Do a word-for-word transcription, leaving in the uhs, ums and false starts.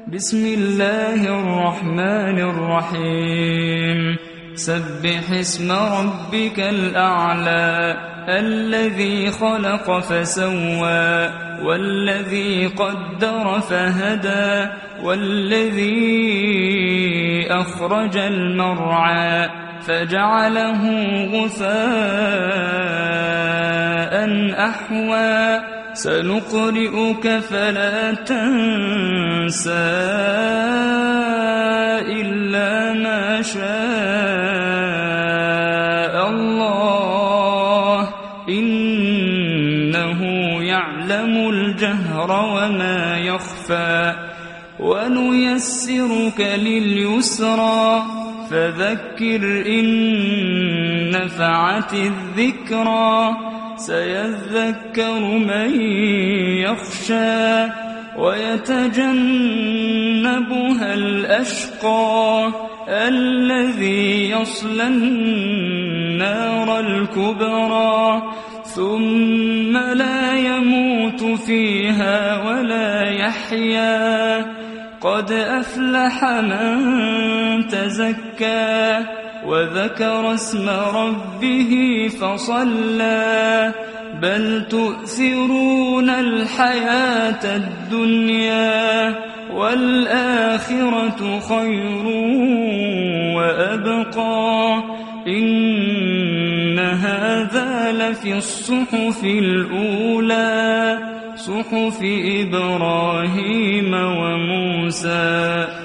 بسم الله الرحمن الرحيم سبح اسم ربك الأعلى الذي خلق فسوى والذي قدر فهدى والذي أخرج المرعى فجعله غثاء أحوى سنقرئك فلا تنسى إلا ما شاء الله إنه يعلم الجهر وما يخفى ونيسرك لليسرى فذكر إن نفعت الذكرى سيذكر من يخشى ويتجنبها الأشقى الذي يصلى النار الكبرى ثم لا يموت فيها ولا يحيا قد أفلح من تزكى وذكر اسم ربه فصلى بل تؤثرون الحياة الدنيا والآخرة خير وأبقى إن هذا لفي الصحف الأولى صحف إبراهيم وموسى